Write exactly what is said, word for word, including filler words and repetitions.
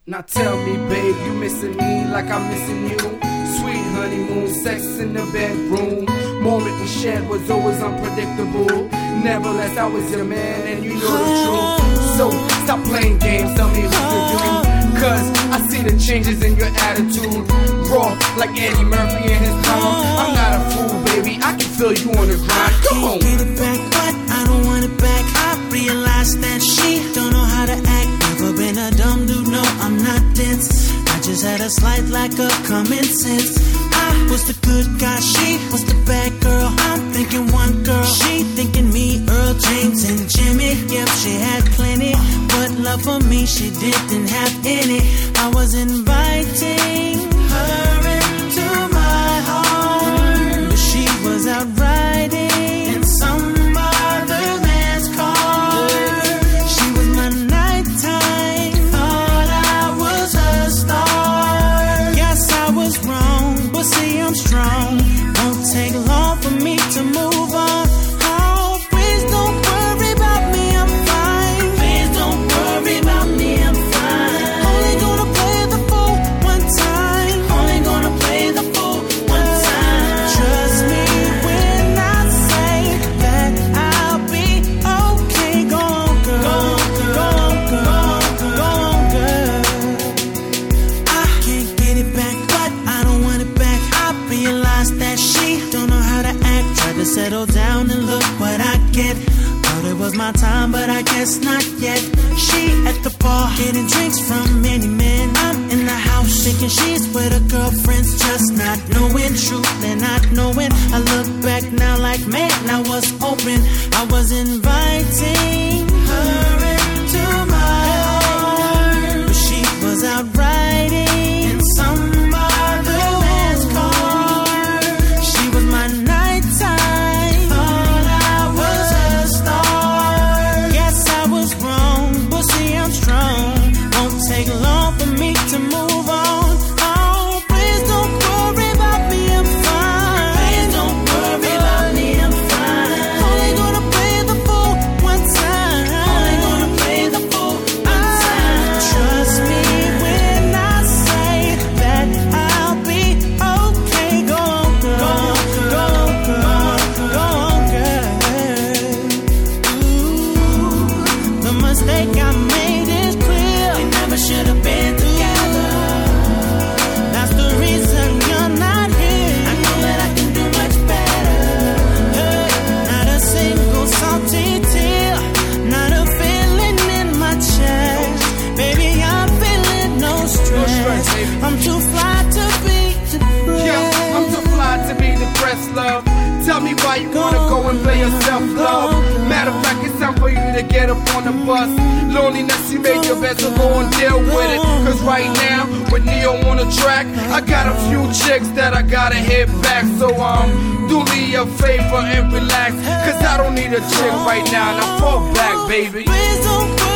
Now tell me, babe, you missing me like I'm missing you. Sweet honeymoon, sex in the bedroom. Moment we shared was always unpredictable. Nevertheless, I was your man and you know the truth. So stop playing games, tell me what to do. Cause I see the changes in your attitude. Raw like Eddie Murphy in his prime. I'm not a fool, baby, I can feel you on the grind. Come on. I can't get it back, but I don't want it back. I realize that she don't know how to act. Never been a dumb dude, no, I'm not dense. I just had a slight lack of common sense. I was the good guy, she was the bad girl. I'm thinking one girl, she thinking me, Earl, James, and Jimmy. Yep, she had plenty, but love for me she didn't have any. I was inviting her into my heart, but she was out riding in some other man's car. She was my nighttime, thought I was a star. Yes, I was wrong, but see I'm strong. Won't take long for me to move on. Oh, please don't worry about me, I'm fine. Please don't worry about me, I'm fine. Only gonna play the fool one time. Only gonna play the fool one time. Trust me when I say that I'll be okay. Go on, girl. Go on, girl. Go on, girl. I can't get it back, but I don't want it back. I realized that she don't know how to act. Tried to settle down and look what I get. Thought it was my time, but I guess not yet. She at the bar, getting drinks from many men. I'm in the house, thinking she's with her girlfriends, just not knowing, truly not knowing. I look back now like, man, I was open. I was inviting her into my heart, but she was out riding in some other man's car. She was my nighttime, thought I was a star. Yes, I was wrong, but see I'm strong. Won't take long for me to move on. Oh, please don't worry about me, I'm fine. Please don't worry about me, I'm fine. Only gonna play the fool one time. Only gonna play the fool one time. Trust me when I say that I'll be okay. Go on, girl. Go on, girl. Go on, girl. Ooh, the mistake I made is clear. We never should have been together. That's the reason you're not here. I know that I can do much better. Hey, not a single salty tear, not a feeling in my chest. Baby, I'm feeling no stress. stress, baby. I'm too fly to be depressed. Yeah, I'm too fly to be depressed, love. Tell me why you wanna go and play yourself, love. Matter of fact, it's time for you to get up on the bus. Loneliness, you make your bed, so go and deal with it. Cause right now, with Neo on the track, I got a few chicks that I gotta hit back. So um, do me a favor and relax, cause I don't need a chick right now. Now fall back, baby. Please don't